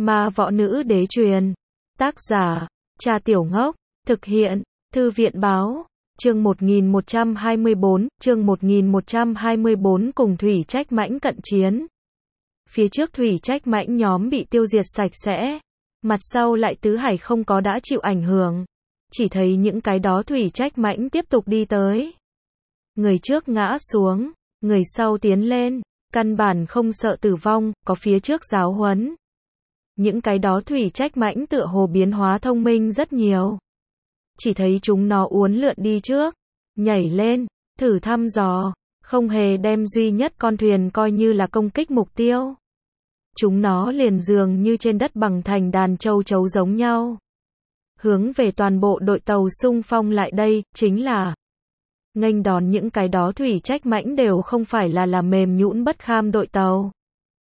Ma võ nữ đế truyền. Tác giả, Trà Tiểu Ngốc. Thực hiện, Thư viện báo. Chương 1124 cùng Thủy Trách Mãnh cận chiến. Phía trước Thủy Trách Mãnh nhóm bị tiêu diệt sạch sẽ. Mặt sau lại Tứ Hải không có đã chịu ảnh hưởng. Chỉ thấy những cái đó Thủy Trách Mãnh tiếp tục đi tới. Người trước ngã xuống, người sau tiến lên. Căn bản không sợ tử vong, có phía trước giáo huấn. Những cái đó Thủy Trách Mãnh tựa hồ biến hóa thông minh rất nhiều. Chỉ thấy chúng nó uốn lượn đi trước, nhảy lên, thử thăm dò, không hề đem duy nhất con thuyền coi như là công kích mục tiêu. Chúng nó liền dường như trên đất bằng thành đàn châu chấu giống nhau. Hướng về toàn bộ đội tàu xung phong lại đây, chính là nghênh đón những cái đó Thủy Trách Mãnh đều không phải là mềm nhũn bất kham đội tàu,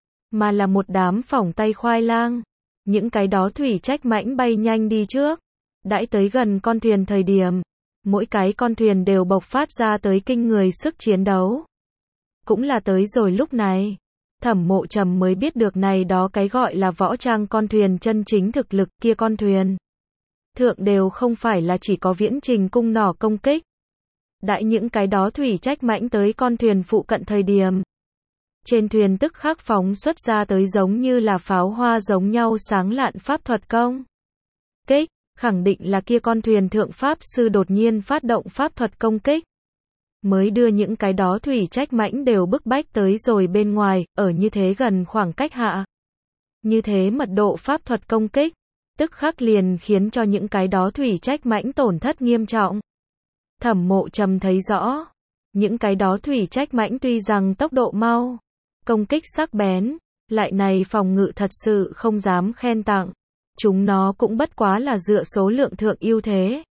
mà là một đám phỏng tay khoai lang. Những cái đó Thủy Trách Mãnh bay nhanh đi trước, đãi tới gần con thuyền thời điểm, mỗi cái con thuyền đều bộc phát ra tới kinh người sức chiến đấu. Cũng là tới rồi lúc này, Thẩm Mộ Trầm mới biết được này đó cái gọi là võ trang con thuyền chân chính thực lực kia con thuyền. Thượng đều không phải là chỉ có viễn trình cung nỏ công kích. Đãi những cái đó Thủy Trách Mãnh tới con thuyền phụ cận thời điểm, trên thuyền tức khắc phóng xuất ra tới giống như là pháo hoa giống nhau sáng lạn pháp thuật công kích, khẳng định là kia con thuyền thượng pháp sư đột nhiên phát động pháp thuật công kích, mới đưa những cái đó Thủy Trách Mãnh đều bức bách tới rồi bên ngoài, ở như thế gần khoảng cách hạ. Như thế mật độ pháp thuật công kích, tức khắc liền khiến cho những cái đó Thủy Trách Mãnh tổn thất nghiêm trọng. Thẩm Mộ Trầm thấy rõ, những cái đó Thủy Trách Mãnh tuy rằng tốc độ mau, công kích sắc bén, lại này phòng ngự thật sự không dám khen tặng. Chúng nó cũng bất quá là dựa số lượng thượng ưu thế,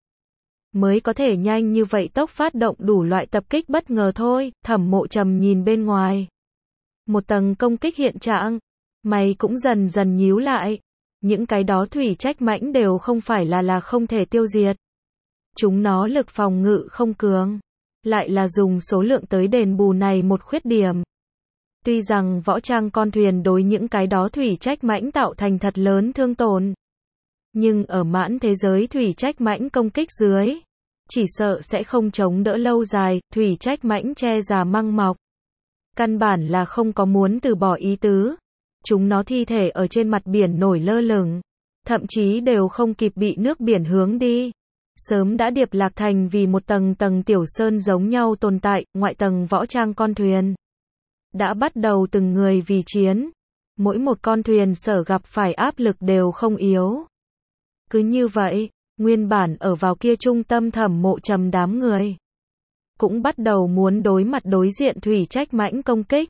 mới có thể nhanh như vậy tốc phát động đủ loại tập kích bất ngờ thôi. Thẩm Mộ Trầm nhìn bên ngoài, một tầng công kích hiện trạng, mày cũng dần dần nhíu lại. Những cái đó Thủy Trách Mãnh đều không phải là không thể tiêu diệt. Chúng nó lực phòng ngự không cường, lại là dùng số lượng tới đền bù này một khuyết điểm. Tuy rằng võ trang con thuyền đối những cái đó Thủy Trách Mãnh tạo thành thật lớn thương tổn, nhưng ở mãn thế giới Thủy Trách Mãnh công kích dưới, chỉ sợ sẽ không chống đỡ lâu dài. Thủy Trách Mãnh che già măng mọc, căn bản là không có muốn từ bỏ ý tứ. Chúng nó thi thể ở trên mặt biển nổi lơ lửng, thậm chí đều không kịp bị nước biển hướng đi, sớm đã điệp lạc thành vì một tầng tầng tiểu sơn giống nhau tồn tại. Ngoại tầng võ trang con thuyền đã bắt đầu từng người vì chiến, mỗi một con thuyền sở gặp phải áp lực đều không yếu. Cứ như vậy, nguyên bản ở vào kia trung tâm Thẩm Mộ Trầm đám người, cũng bắt đầu muốn đối mặt đối diện Thủy Trách Mãnh công kích.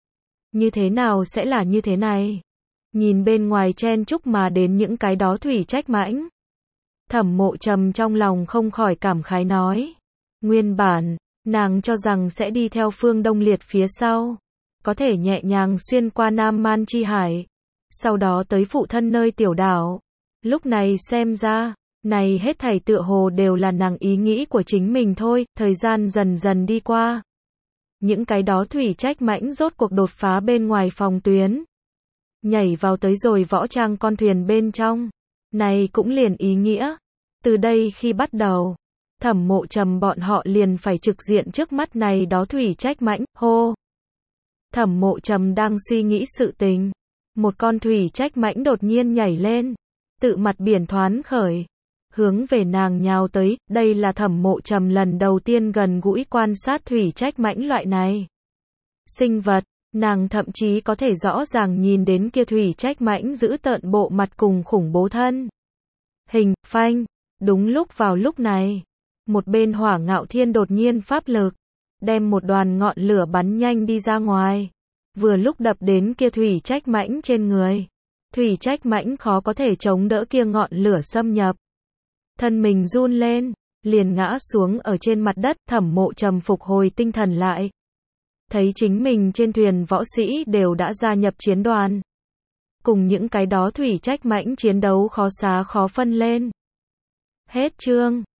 Như thế nào sẽ là như thế này? Nhìn bên ngoài chen chúc mà đến những cái đó Thủy Trách Mãnh, Thẩm Mộ Trầm trong lòng không khỏi cảm khái nói. Nguyên bản, nàng cho rằng sẽ đi theo Phương Đông Liệt phía sau, có thể nhẹ nhàng xuyên qua Nam Man Chi Hải, sau đó tới phụ thân nơi tiểu đảo. Lúc này xem ra, này hết thảy tựa hồ đều là nàng ý nghĩ của chính mình thôi. Thời gian dần dần đi qua, những cái đó Thủy Trách Mãnh rốt cuộc đột phá bên ngoài phòng tuyến, nhảy vào tới rồi võ trang con thuyền bên trong. Này cũng liền ý nghĩa, từ đây khi bắt đầu, Thẩm Mộ Trầm bọn họ liền phải trực diện trước mắt này đó Thủy Trách Mãnh. Hô! Thẩm Mộ Trầm đang suy nghĩ sự tình, một con Thủy Trách Mãnh đột nhiên nhảy lên, tự mặt biển thoán khởi, hướng về nàng nhào tới. Đây là Thẩm Mộ Trầm lần đầu tiên gần gũi quan sát Thủy Trách Mãnh loại này sinh vật. Nàng thậm chí có thể rõ ràng nhìn đến kia Thủy Trách Mãnh giữ tợn bộ mặt cùng khủng bố thân hình. Phanh! Đúng vào lúc này, một bên Hỏa Ngạo Thiên đột nhiên pháp lực, đem một đoàn ngọn lửa bắn nhanh đi ra ngoài, vừa lúc đập đến kia Thủy Trách Mãnh trên người. Thủy Trách Mãnh khó có thể chống đỡ kia ngọn lửa xâm nhập, thân mình run lên, liền ngã xuống ở trên mặt đất. Thẩm Mộ Trầm phục hồi tinh thần lại, thấy chính mình trên thuyền võ sĩ đều đã gia nhập chiến đoàn, cùng những cái đó Thủy Trách Mãnh chiến đấu khó xá khó phân lên. Hết chương.